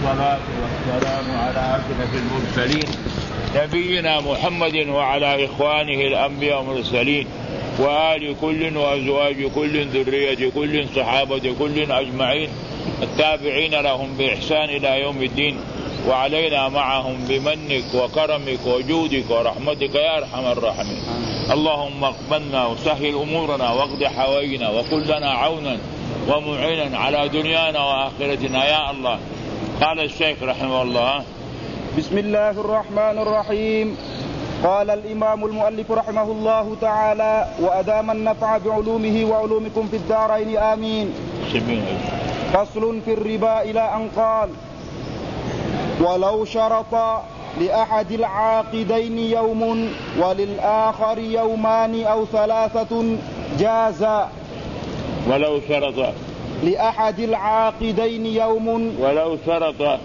والصلاة والسلام على أشرف المرسلين نبينا محمد وعلى إخوانه الأنبياء والمرسلين وآل كل وأزواج كل ذرية كل صحابة كل أجمعين التابعين لهم بإحسان إلى يوم الدين وعلينا معهم بمنك وكرمك وجودك ورحمتك يا أرحم الراحمين. اللهم اقبلنا وسهل أمورنا واقض حوائجنا وكن لنا عونا ومعينا على دنيانا وآخرتنا يا الله. قال الشيخ رحمه الله: بسم الله الرحمن الرحيم. قال الإمام المؤلف رحمه الله تعالى: وأدام النفع بعلومه وعلومكم في الدارين آمين. فصل في الربا إلى أن قال: ولو شرط لأحد العاقدين يوم وللآخر يومان أو ثلاثة جاز. ولو شرط لأحد العاقدين يوم ولو شرط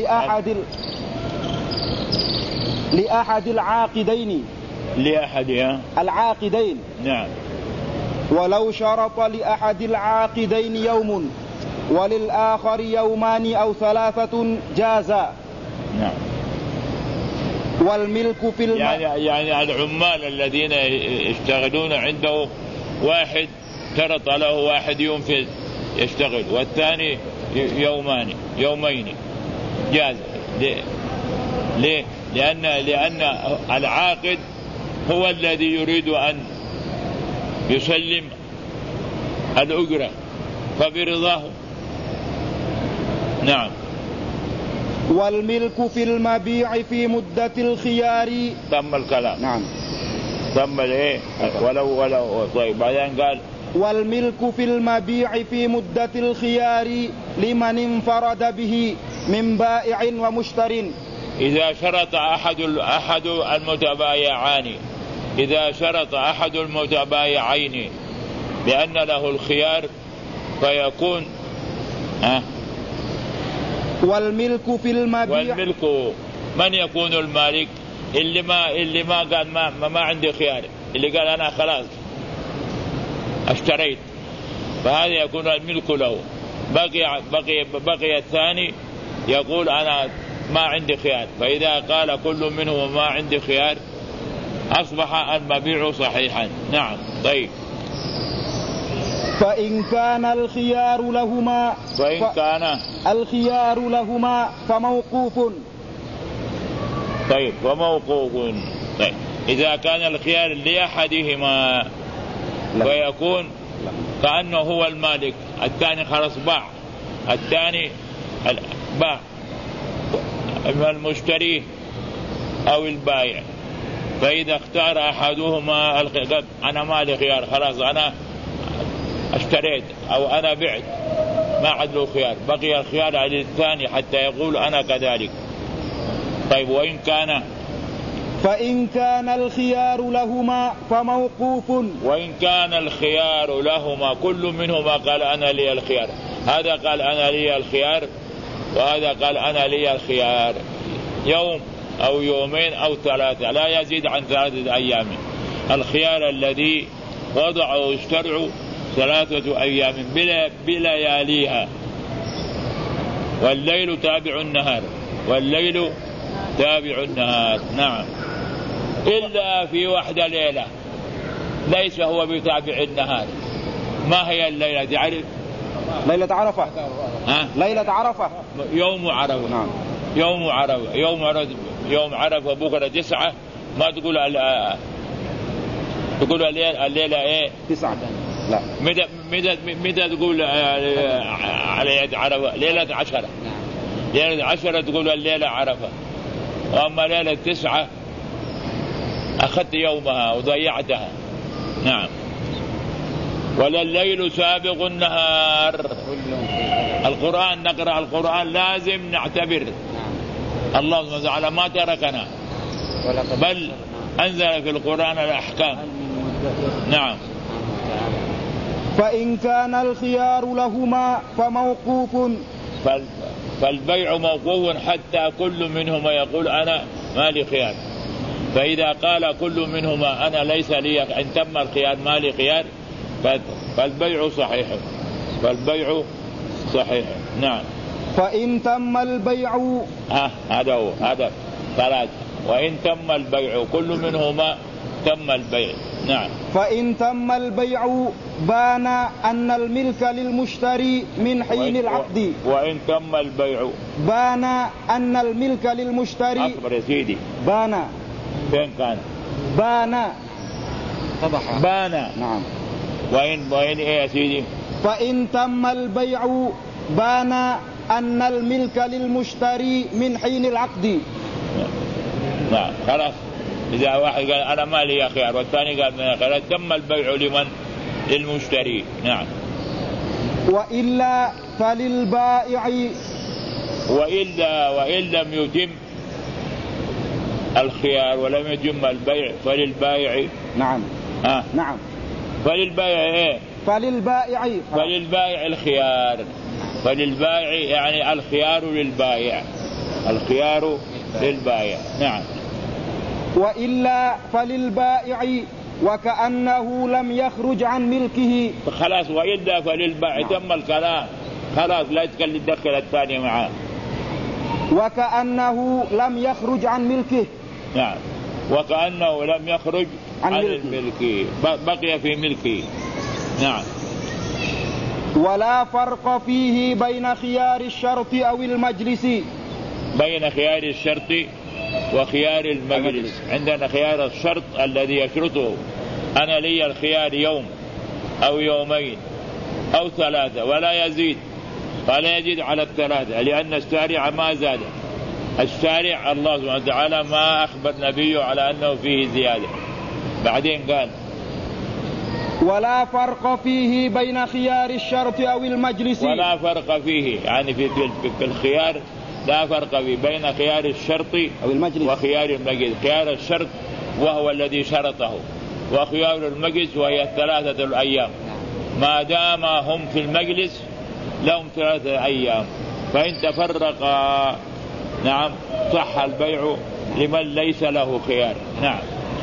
لأحد العاقدين العاقدين نعم. ولو شرط لأحد العاقدين يوم وللآخر يومان أو ثلاثة جاز. نعم. والملك في يعني العمال الذين يشتغلون عنده واحد شرط له واحد يوم في يشتغل والثاني يومين جاز. ليه؟ لأن العاقد هو الذي يريد أن يسلم الأجرة فبرضاه. نعم. والملك في المبيع في مدة الخيار. تم الكلام. نعم. تم الايه؟ ولو طيب بعدين قال: والملك في المبيع في مدة الخيار لمن انفرد به من بائع ومشتر. إذا شرط أحد المتبايعين بأن له الخيار فيكون والملك في المبيع. والملك من يكون المالك؟ اللي ما قال ما عندي خيار، اللي قال أنا خلاص اشتريت، فهذا يكون الملك له. بقي الثاني يقول أنا ما عندي خيار، فإذا قال كل منهم ما عندي خيار أصبح المبيع صحيحا. نعم. طيب. فإن كان الخيار لهما فموقوف. طيب. وموقوف. طيب. إذا كان الخيار لأحدهما فيكون كأنه هو المالك، الثاني خلاص باع، الثاني باع المشتري أو البائع، فإذا اختار أحدهما أنا مالي خيار، خلاص أنا اشتريت أو أنا بعت ما عاد له خيار، بقي الخيار على الثاني حتى يقول أنا كذلك. طيب. فإن كان الخيار لهما فموقوف. وإن كان الخيار لهما كل منهما قال أنا لي الخيار، هذا قال أنا لي الخيار وهذا قال أنا لي الخيار يوم أو يومين أو ثلاثة، لا يزيد عن 3 أيام. الخيار الذي وضعه الشرع 3 أيام بلياليها، والليل تابع النهار. نعم. إلا في واحدة ليلة ليس هو بتابع النهار. ما هي الليلة؟ تعرف؟ ليلة عرفة. ليلة عرفة يوم عرفة. نعم. يوم عرفة بكرة 9. ما تقول الليلة ايه 9؟ لا. متى تقول على عرفة؟ ليلة 10. ليلة 10 تقول الليلة عرفة. وأما ليلة 9 أخذت يومها وضيعتها. نعم. ولا الليل سابق النهار. القرآن نقرأ القرآن لازم نعتبر الله سبحانه وتعالى ما تركنا، بل أنزل في القرآن الأحكام. نعم. فإن كان الخيار لهما فموقوف. فالبيع موقوف حتى كل منهما يقول أنا ما لي خيار. فإذا قال كل منهما أنا ليس لي أن تم الخيار ما لي خيار فالبيع صحيح. نعم. فإن تم البيع هذا هو هذا ثلاث. وإن تم البيع كل منهما تم البيع. نعم. فإن تم البيع بان أن الملك للمشتري من حين العقد. وإن تم البيع بان أن الملك للمشتري. أكبر يا سيدي. بان فين كان؟ بان طبعا. بان. نعم. وإن إيه يا سيدي؟ فإن تم البيع بان أن الملك للمشتري من حين العقد. نعم خلاص. إذا واحد قال أنا ما لي خيار والثاني قال من خيار تم البيع لمن؟ للمشتري. نعم. وإلا فللبائع. وإن لم يتم الخيار ولم يتم البيع فللبائع. نعم. نعم. فللبائع إيه؟ فللبائع الخيار. فللبائع يعني الخيار للبائع. الخيار للبائع. نعم. وإلا فللبائع وكأنه لم يخرج عن ملكه. خلاص. وإلا فللبائع. تم الكلام خلاص لا تدخل الثاني معاه. وكأنه لم يخرج عن ملكه. نعم. وكأنه لم يخرج عن ملكه بقي في ملكه. نعم. ولا فرق فيه بين خيار الشرط أو المجلس. بين خيار الشرط وخيار المجلس. عندنا خيار الشرط الذي يشرطه أنا لي الخيار يوم أو يومين أو ثلاثة ولا يزيد فلا يزيد على الثلاثة لأن الشارع ما زاد. الشارع الله سبحانه وتعالى ما أخبر نبيه على أنه فيه زيادة. بعدين قال ولا فرق فيه بين خيار الشرط أو المجلس. ولا فرق فيه يعني في الخيار لا فرق فيه بين خيار الشرط أو المجلس وخيار المجلس. خيار الشرط وهو الذي شرطه وخيار المجلس وهي الثلاثة الأيام ما دام هم في المجلس لهم 3 أيام فإن تفرقا نعم صح البيع لمن ليس له خيار. نعم.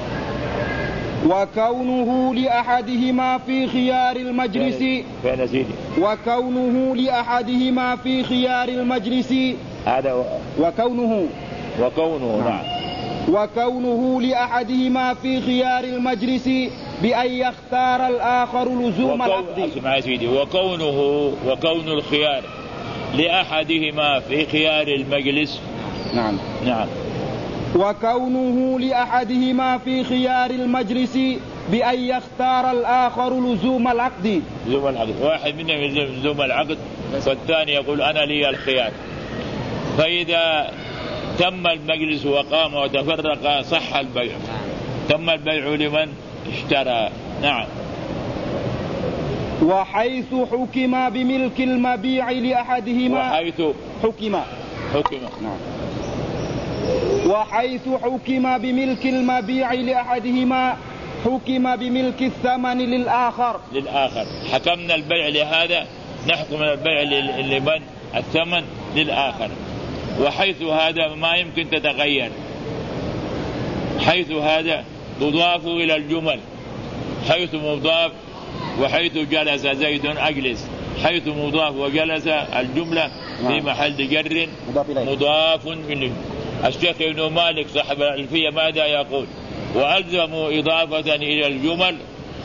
وكونه لأحدهما في خيار المجلس. فين سيدي؟ وكونه لأحدهما في خيار المجلس. هذا وكونه نعم. وكونه لأحدهما في خيار المجلس بأن يختار الآخر لزوم العقد. اسمع يا سيدي. وكون الخيار لأحدهما في خيار المجلس. نعم. نعم. وكونه لأحدهما في خيار المجلس بأن يختار الآخر لزوم العقد. لزوم العقد. واحد منهم يلزم لزوم العقد والثاني يقول أنا لي الخيار. فإذا تم المجلس وقام وتفرق صح البيع. تم البيع لمن اشترى. نعم. وحيث حكم بملك المبيع لأحدهما. وحيث حكم. نعم. وحيث حكم بملك المبيع لأحدهما حكم بملك الثمن للآخر. حكمنا البيع لهذا نحكم البيع لمن الثمن للآخر. وحيث هذا ما يمكن تتغير. حيث هذا تضاف إلى الجمل. حيث مضاف وحيث جلس زيد أجلس. حيث مضاف وجلس الجملة في محل جر مضاف إليه. الشيخ ابن مالك صاحب الألفية ماذا يقول؟ وألزموا إضافة إلى الجمل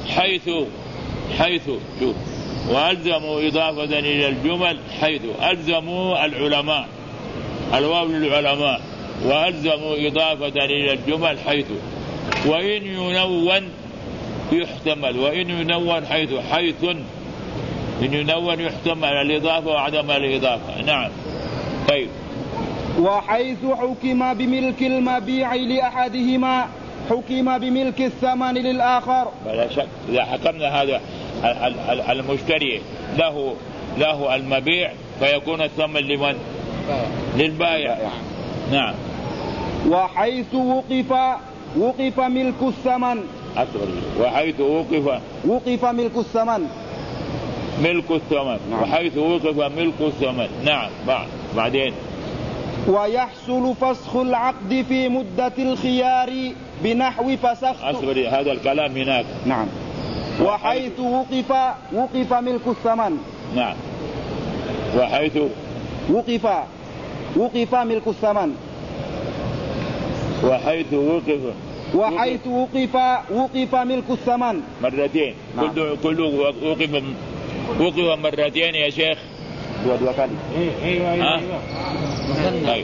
حيث شوف وألزموا إضافة إلى الجمل حيث ألزموا العلماء الواو للعلماء وألزموا إضافة إلى الجمل حيث. وإن ينون يحتمل. وإن ينون حيث إن ينون يحتمل الإضافة وعدم الإضافة. نعم. طيب. وحيث حكم بملك المبيع لأحدهما حكم بملك الثمن للآخر. بلا شك. إذا حكمنا هذا المشتري له المبيع فيكون الثمن لمن؟ للبائع. نعم. وحيث وقف ملك الثمن. وحيث وقف ملك الثمن. نعم. وحيث وقف ملك الثمن. نعم. بعدين ويحصل فسخ العقد في مدة الخيار بنحو فسخت. هذا الكلام هناك. نعم. وحيث وقف ملك الثمن. نعم. وحيث وقف ملك الثمن. وحيث وقف ملك الثمن مرتين. نعم. كله وقف مرتين يا شيخ. دوا كان. ايوه. طيب.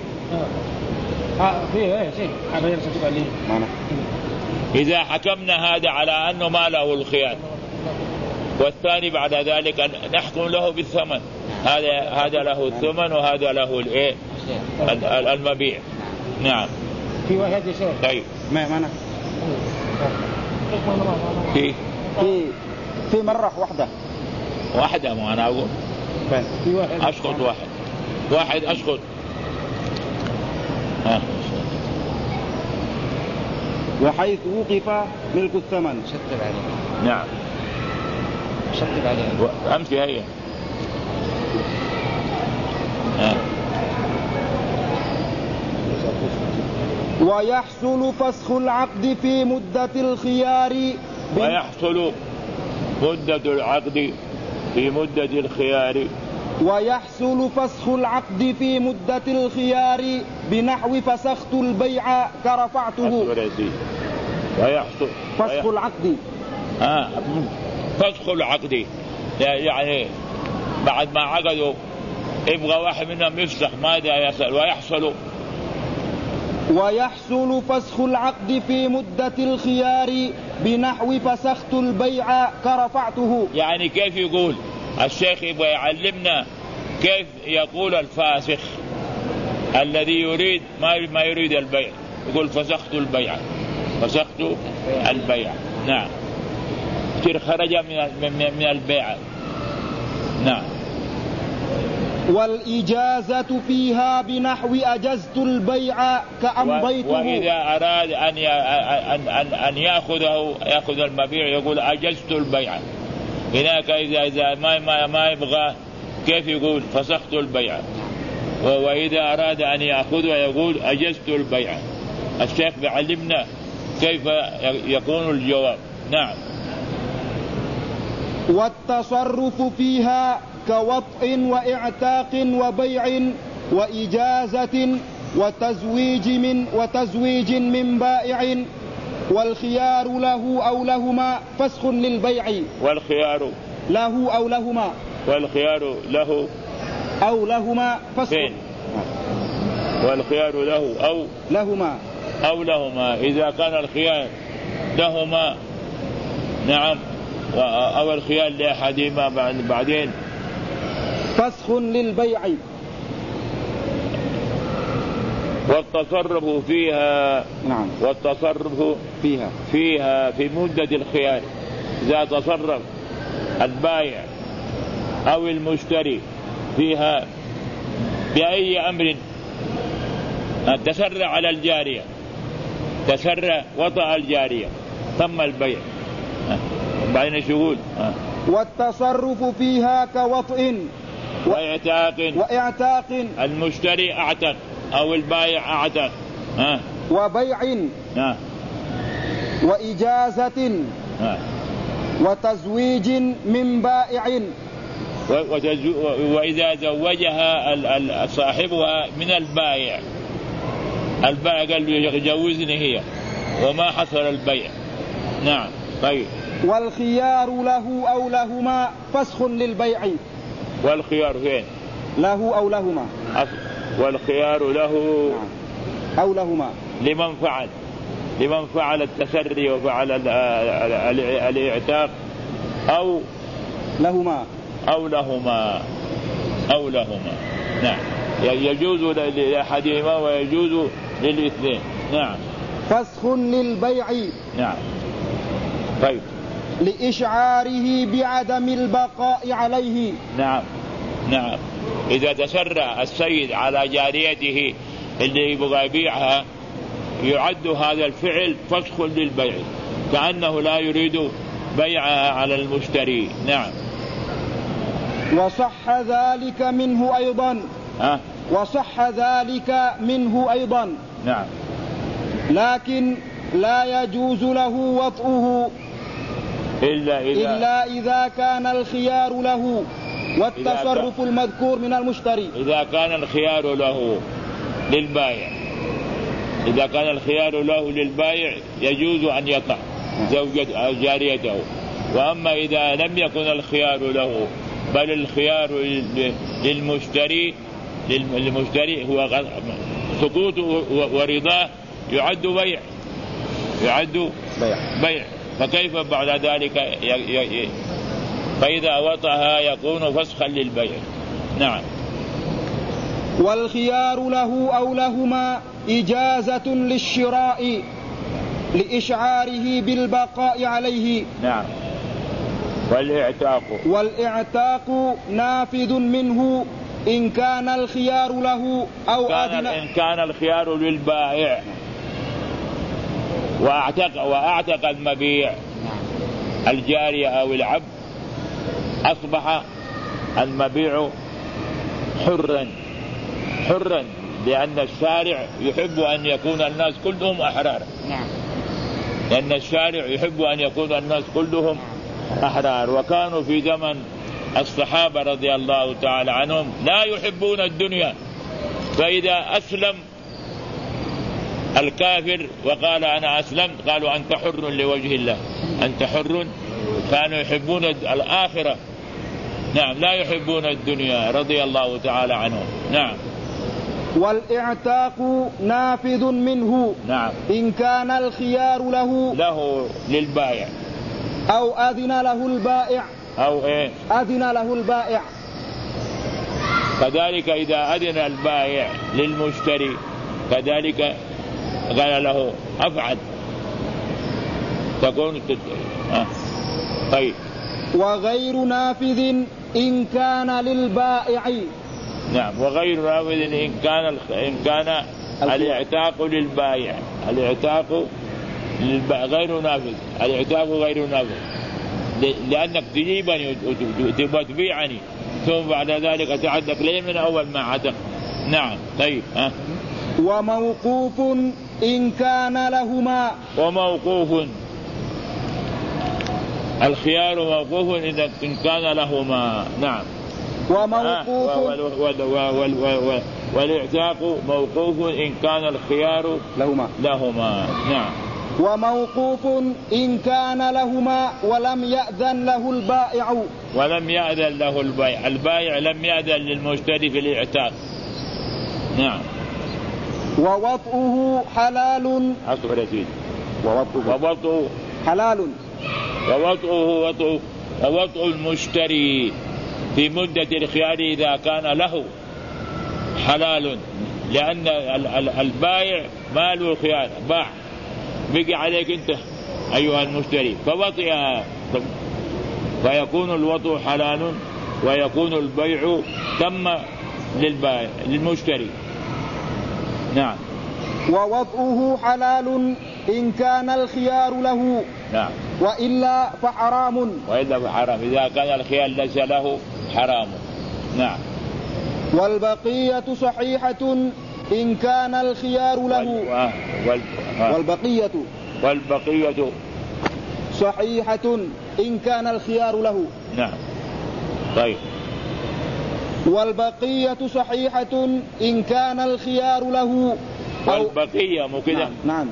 إذا حكمنا هذا على أنه ما له الخيار، والثاني بعد ذلك أن نحكم له بالثمن، هذا له الثمن وهذا له الإيه المبيع. نعم. في واحد يا شيخ. طيب. ما أنا في مرة واحدة ما أنا أقول في واحد أشخط واحد أشخط. وحيث وقف ملك الثمن. شطب عليه. نعم. شطب عليه. أمشي هي. ويحصل فسخ العقد في مدة الخيار. ويحصل مدة العقد في مدة الخيار. ويحصل فسخ العقد في مدة الخيار بنحو فسخت البيع كرفعته. ويحصل فسخ العقد. فسخ العقد يعني بعد ما عقدوا يبغى واحد منهم يفسخ، ماذا يصل؟ ويحصل فسخ العقد في مدة الخيار بنحو فسخت البيع كرفعته. يعني كيف يقول الشيخ؟ يبغى يعلمنا كيف يقول الفاسخ الذي يريد ما يريد البيع، يقول فسخت البيع. نعم. كثير خرج من البيع. نعم. والإجازة فيها بنحو أجزت البيع كأمضيته. وإذا أراد أن يأخذ المبيع يقول أجزت البيع. هناك إذا ما يبغى كيف يقول فسخت البيع. وإذا أراد أن يأخذه يقول أجزت البيع. الشيخ بيعلمنا كيف يكون الجواب. نعم. والتصرف فيها كوطء وإعتاق وبيع وإجازة وتزويج من بائع، والخيار له أو لهما فسخ للبيع. والخيار له أو لهما. والخيار له أو لهما فسخ. والخيار له أو لهما إذا كان الخيار لهما. نعم. أو الخيار لأحدهما بعدين فسخ للبيع. والتصرف فيها. نعم. والتصرف فيها في مدة الخيار إذا تصرف البائع أو المشتري فيها بأي أمر، تسرع على الجارية، وطأ الجارية، تم البيع. بعدين شغول. والتصرف فيها كوطء وإعتاق. المشتري أعتق أو البائع أعتق. وبيع. وإجازة. وتزويج من بائع. وإذا زوجها صاحبها من البائع قال له جوزني هي وما حصل البيع. نعم. طيب. والخيار له أو لهما فسخ للبيع. والخيار فين؟ له أو لهما. والخيار له أو لهما لمن فعل التسري وفعل الاعتاق أو لهما. نعم. يجوز لأحدهما ويجوز للاثنين. نعم. فسخ للبيع. نعم. طيب. لإشعاره بعدم البقاء عليه. نعم. إذا تسرع السيد على جاريته اللي يبغى يبيعها يعد هذا الفعل فسخ للبيع، كأنه لا يريد بيعها على المشتري. نعم. وصح ذلك منه أيضا. نعم. لكن لا يجوز له وطئه إلا إذا كان الخيار له والتصرف المذكور من المشتري. إذا كان الخيار له للبائع، إذا كان الخيار له للبائع يجوز أن يطع زوجته أو جاريته. وأما إذا لم يكن الخيار له بل الخيار للمشتري هو سقوطه ورضاه يعد بيع، يعد بيع. فكيف بعد ذلك فإذا وطئها يكون فسخا للبيع. نعم. والخيار له أو لهما إجازة للشراء لإشعاره بالبقاء عليه. نعم. والإعتاق نافذ منه إن كان الخيار له أو إن كان الخيار للبائع وأعتق المبيع الجارية أو العبد، أصبح المبيع حرا لأن الشارع يحب أن يكون الناس كلهم أحرار. لأن الشارع يحب أن يكون الناس كلهم أحرار. وكانوا في زمن الصحابة رضي الله تعالى عنهم لا يحبون الدنيا، فإذا أسلم الكافر وقال أنا أسلمت قالوا أنت حر لوجه الله، أنت حر. كانوا يحبون الآخرة. نعم، لا يحبون الدنيا رضي الله تعالى عنهم. نعم. والإعتاق نافذ منه. نعم. إن كان الخيار له للبائع أو أذن له البائع أو إيه؟ أذن له البائع. كذلك إذا أذن البائع للمشتري كذلك قال له أفعل تكون طيب. وغير نافذ إن كان للبائع. نعم. وغير نافذ إن كان الاعتاق للبائع. الاعتاق غير نافذ. الاعتاق غير نافذ لأنك تجيبني وتبيعني ثم بعد ذلك تعدك لي من أول ما عتق. نعم. طيب. وموقوف إن كان لهما. وموقوف الخيار موقوف إن كان لهما. نعم. وموقوف والاعتاق موقوف إن كان الخيار لهما. نعم. وموقوف إن كان لهما ولم يأذن له البائع. ولم يأذن له البائع. البائع لم يأذن للمشتري في الاعتاق. نعم. ووطئه حلال. ووطئه حلال. ووطئ المشتري في مدة الخيار إذا كان له حلال، لأن البائع ما له خيار، باع بقي عليك أنت أيها المشتري فوطئها، فيكون الوطئ حلال ويكون البيع تم للبائع للمشتري. نعم. ووطئه حلال إن كان الخيار له. نعم. وإلا فحرام. إذا كان الخيار ليس له حرام. نعم. والبقية صحيحة إن كان الخيار له. والبقية صحيحة إن كان الخيار له. نعم. طيب. والبقية صحيحة إن كان الخيار له. والبقية مو كده؟ نعم.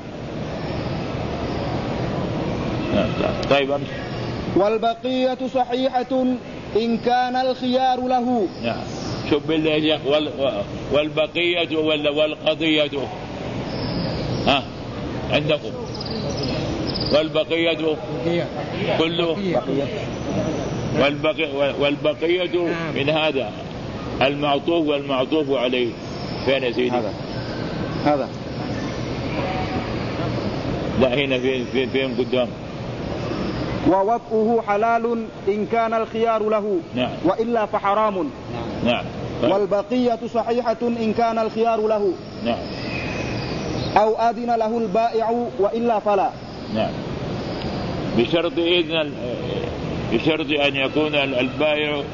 طيب. والبقية صحيحة إن كان الخيار له. نعم. شوف بالله. والبقية ولا والقضية عندكم؟ والبقية كله. والبقية من هذا المعطوف والمعطوف عليه. فين يا سيدي؟ هذا لا هنا فين قدام. ووطئه حلال إن كان الخيار له. نعم. وإلا فحرام. نعم. والبقية صحيحة إن كان الخيار له. نعم. أو أذن له البائع وإلا فلا. نعم. بشرط أن يكون البائع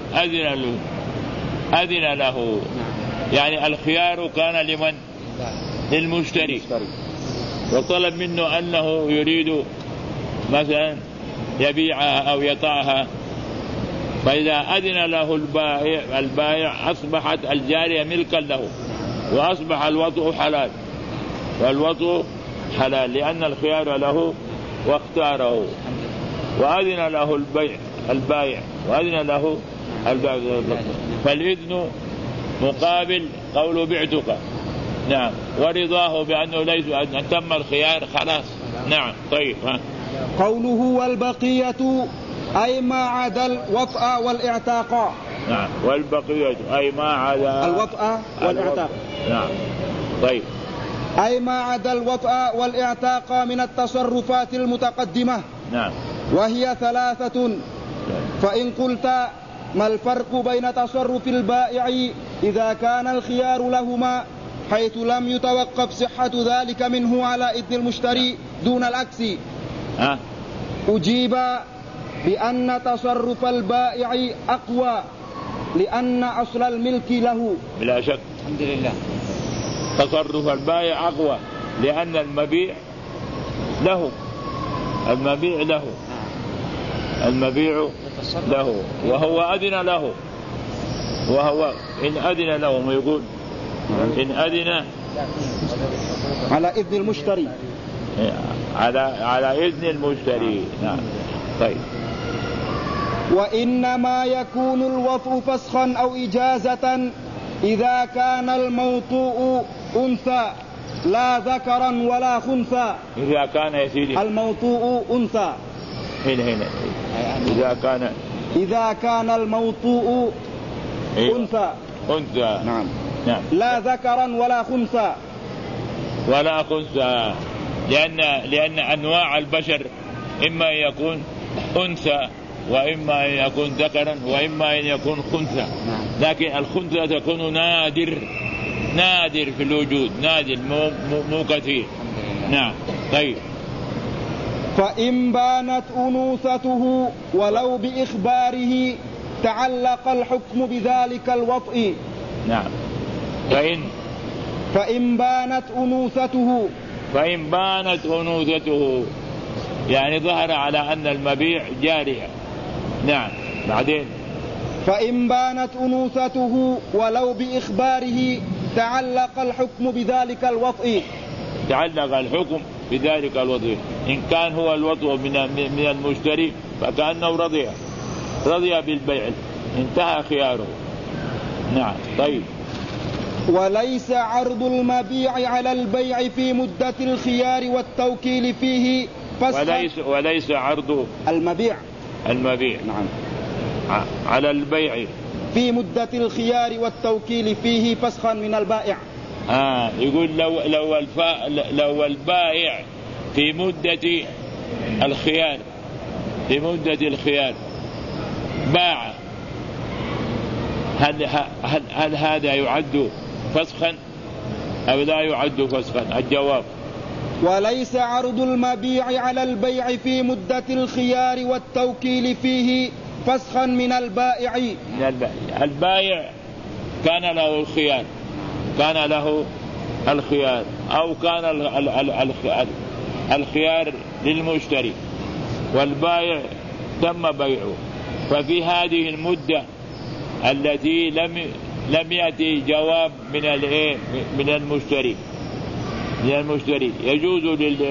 أذن له. يعني الخيار كان لمن؟ للمشتري، وطلب منه أنه يريد مثلا يبيعها أو يطعها فإذا أذن له البائع أصبحت الجارية ملكا له، وأصبح الوطء حلال، والوطء حلال لأن الخيار له واختاره. وأذن له البائع وأذن له البائع، فالإذن مقابل قول بعتك، نعم، ورضاه بأنه ليس أن تم الخيار خلاص. نعم. طيب. قوله والبقية أي ما عدا الوطأ والإعتاق. نعم. والبقية أي ما عدا الوطأ والإعتاق. نعم. طيب. أي ما عدا الوطأ والإعتاق من التصرفات المتقدمة. نعم. وهي ثلاثة. فإن قلت ما الفرق بين تصرف البائع إذا كان الخيار لهما حيث لم يتوقف صحة ذلك منه على إذن المشتري دون العكس؟ أجيب بأن تصرف البائع أقوى لأن أصل الملك له. بلا شك. الحمد لله. تصرف البائع أقوى لأن المبيع له، المبيع له، المبيع له، وهو أذن له، وهو إن أذن له ما يقول إن أذن على إذن المشتري، على إذن المشتري. نعم. طيب. وإنما يكون الوطء فسخا أو إجازة إذا كان الموطوء أنثى لا ذكرا ولا خنثى. إذا كان يا سيدي الموطوء أنثى، هنا إذا كان الموطوء أنثى. نعم. نعم. لا ذكرا ولا خنثى. ولا خنثى لأن أنواع البشر إما أن يكون أنثى وإما أن يكون ذكرا وإما أن يكون خنثى، لكن الخنثى تكون نادر في الوجود، نادر مو كثير. نعم. طيب. فإن بانت أنوثته ولو بإخباره تعلق الحكم بذلك الوطء. نعم. فإن بانت أنوثته يعني ظهر على أن المبيع جارية. نعم. بعدين فإن بانت أنوثته ولو بإخباره تعلق الحكم بذلك الوطء. تعلق الحكم بذلك الوطء. إن كان هو الوطء من المشتري فكأنه رضي بالبيع، انتهى خياره. نعم. طيب. وليس عرض المبيع على البيع في مدة الخيار والتوكيل فيه فسخا. وليس عرض المبيع نعم على البيع في مدة الخيار والتوكيل فيه فسخا من البائع. يقول لو البائع في مدة الخيار باع، هل هذا يعد فسخا أو لا يعد فسخا؟ الجواب وليس عرض المبيع على البيع في مدة الخيار والتوكيل فيه فسخا من البائع. البائع كان له الخيار أو كان الخيار للمشتري والبائع تم بيعه، ففي هذه المدة التي لم يأتي جواب من المشتري يجوز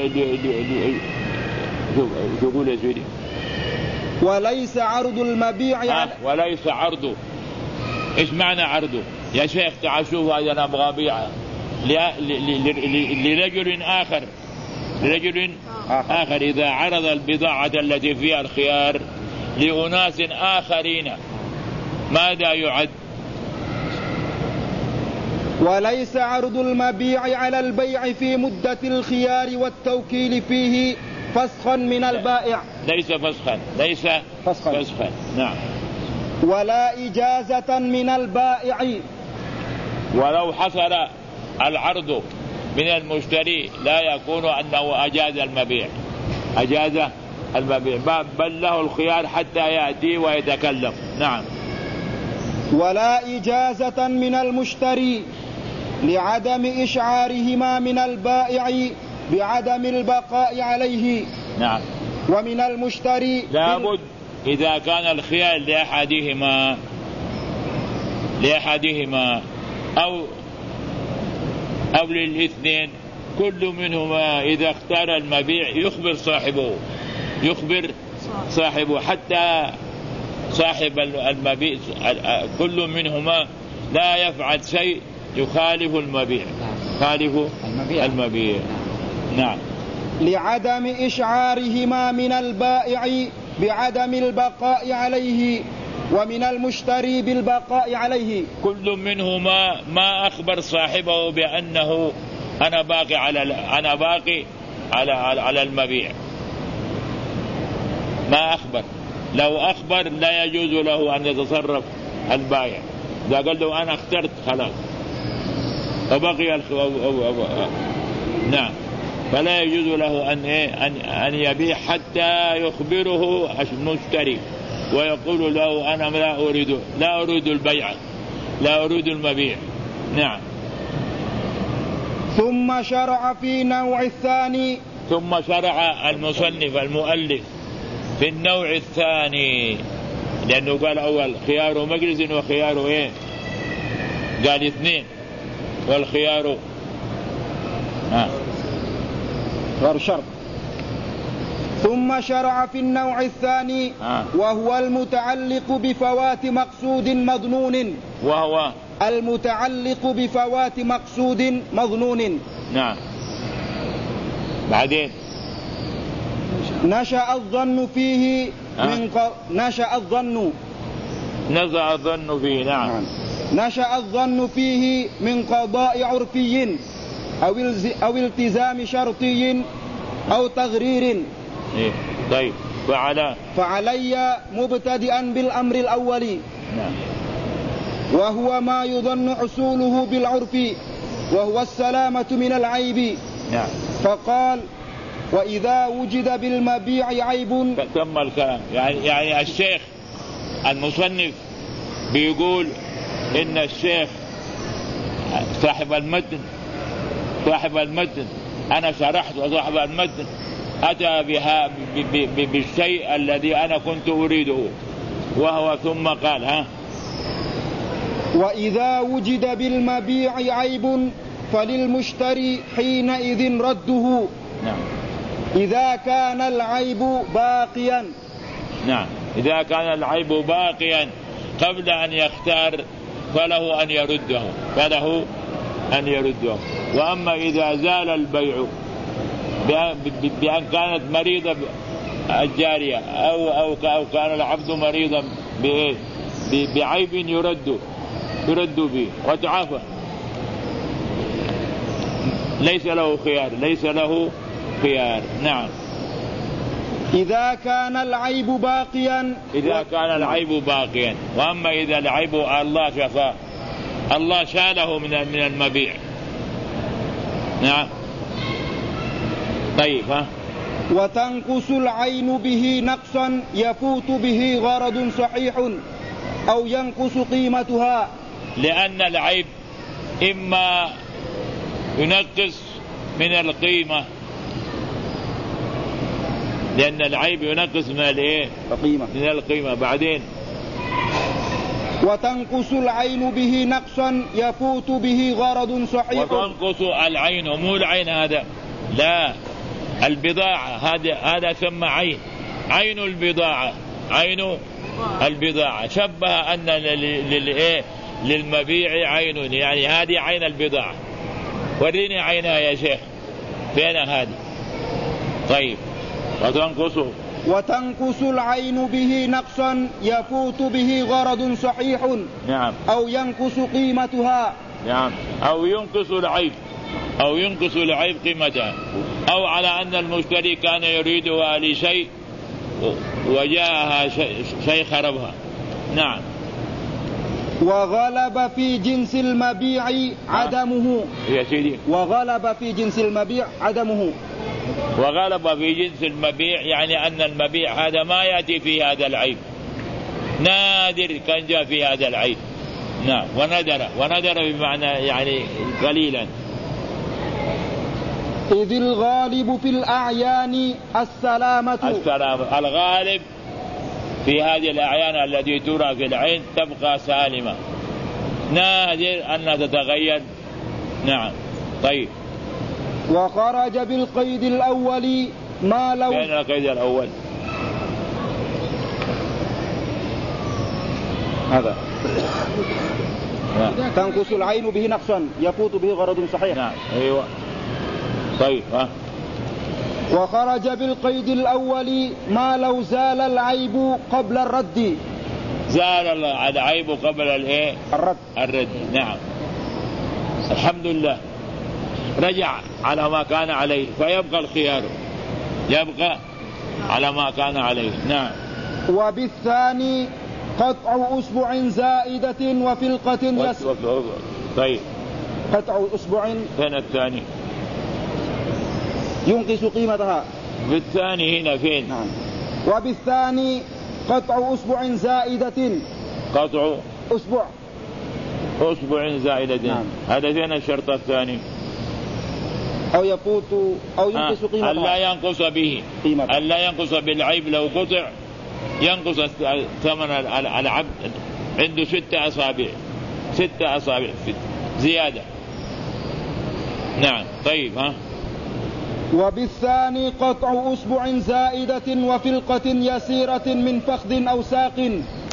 تقول يا سيدي وليس عرض المبيع وليس عرضه. ايش معنى عرضه يا شيخ؟ تعال شوف هذا انا ابغى ابيعها لرجل آخر إذا عرض البضاعة التي فيها الخيار لأناس آخرين ماذا يعد؟ وليس عرض المبيع على البيع في مدة الخيار والتوكيل فيه فسخا من البائع. ليس فسخا. نعم. ولا إجازة من البائع. ولو حصل العرض من المشتري لا يكون أنه أجاز المبيع بل له الخيار حتى يأتي ويتكلم. نعم. ولا إجازة من المشتري لعدم إشعارهما من البائع بعدم البقاء عليه. نعم. ومن المشتري لابد إذا كان الخيار لأحدهما أو للاثنين، كل منهما إذا اختار المبيع يخبر صاحبه حتى صاحب المبيع كل منهما لا يفعل شيء يخالف المبيع. نعم. لعدم إشعارهما من البائع بعدم البقاء عليه ومن المشتري بالبقاء عليه. كل منهما ما أخبر صاحبه بأنه أنا باقي على المبيع، ما أخبر. لو أخبر لا يجوز له أن يتصرف البائع. إذا قال له أنا اخترت خلاص وبقي نعم، فلا يجوز له أن يبيع حتى يخبره المشتري ويقول له أنا لا أريد البيع، لا أريد المبيع. نعم. ثم شرع في نوع الثاني. ثم شرع المؤلف في النوع الثاني، لأنه قال أول خيار مجلس وخيار قال 2 والخيار غير شرط. ثم شرع في النوع الثاني وهو المتعلق بفوات مقصود مظنون. وهو المتعلق بفوات مقصود مظنون. نعم. بعدين نشأ الظن فيه نشأ الظن فيه من قضاء عرفي أو التزام شرطي أو تغرير. طيب. فعلي مبتدئا بالأمر الأول. نعم. وهو ما يظن حصوله بالعرف وهو السلامة من العيب. نعم. فقال وإذا وجد بالمبيع عيب. تم الكلام. يعني الشيخ المصنف بيقول إن الشيخ صاحب المتن أنا شرحت وصاحب المتن أتى بها بالشيء الذي أنا كنت أريده، وهو ثم قال وإذا وجد بالمبيع عيب فللمشتري حينئذ رده. نعم. إذا كان العيب باقيا. نعم. إذا كان العيب باقيا قبل أن يختار فله أن يرده. وأما إذا زال البيع بأن كانت مريضة الجارية أو كان العبد مريضا بعيب يرد به وتعافى، ليس له خيار. نعم. إذا كان العيب باقيا. وأما إذا العيب الله شفاه، الله شاله من المبيع. نعم. طيب. وتنقص العين به نقصا يفوت به غرض صحيح أو ينقص قيمتها. لأن العيب إما ينقص من القيمة، لأن العيب ينقص من القيمة. بعدين وتنقص العين به نقصا يفوت به غرض صحيح. وتنقص العين، مو العين هذا، لا، البضاعة هذا ثم عين البضاعة شبه أن للمبيع عين، يعني هذه عين البضاعة. وريني عينها يا شيخ، فين هذه؟ طيب. وتنقص العين به نقصا يفوت به غرض صحيح. نعم. أو ينقص قيمتها. نعم. أو ينقص العيب قيمتها، أو على أن المشتري كان يريدها لشيء وجاءها شيء خربها. نعم. وغلب في جنس المبيع عدمه. يا سيدي. وغلب في جنس المبيع عدمه. وغلب في جنس المبيع يعني أن المبيع هذا ما يأتي في هذا العيب، نادر كان جاء في هذا العيب. نعم. ونادر بمعنى يعني قليلا. إذ الغالب في الأعيان السلامة. الغالب في هذه الأعيان التي ترى في العين تبقى سالمة، نادر أن تتغير. نعم. طيب. وخرج بالقيد الأول ما لو بين القيد الأول هذا تنقص العين به نقصا يفوت به غرض صحيح. نعم. أيوة. طيب. وخرج بالقيد الأول ما لو زال العيب قبل الرد. زال العيب قبل الايه؟ الرد. نعم. الحمد لله رجع على ما كان عليه فيبقى الخيار، يبقى على ما كان عليه. نعم. وبالثاني قطع أسبوع زائدة وفلقة طيب. قطع أسبوع فين الثاني؟ ينقص قيمتها. بالثاني هنا فين؟ نعم. وبالثاني قطع أسبوع زائدة. قطع أسبوع زائدة. نعم. هذا فين الشرط الثاني؟ أو يفوت أو ينقص قيمتها. ألا ينقص به قيمتها. ألا ينقص بالعيب لو قطع ينقص ثمن العبد عنده 6 أصابع زيادة. نعم. طيب. وبالثاني قطع أسبوع زائدة وفلقة يسيرة من فخذ أو ساق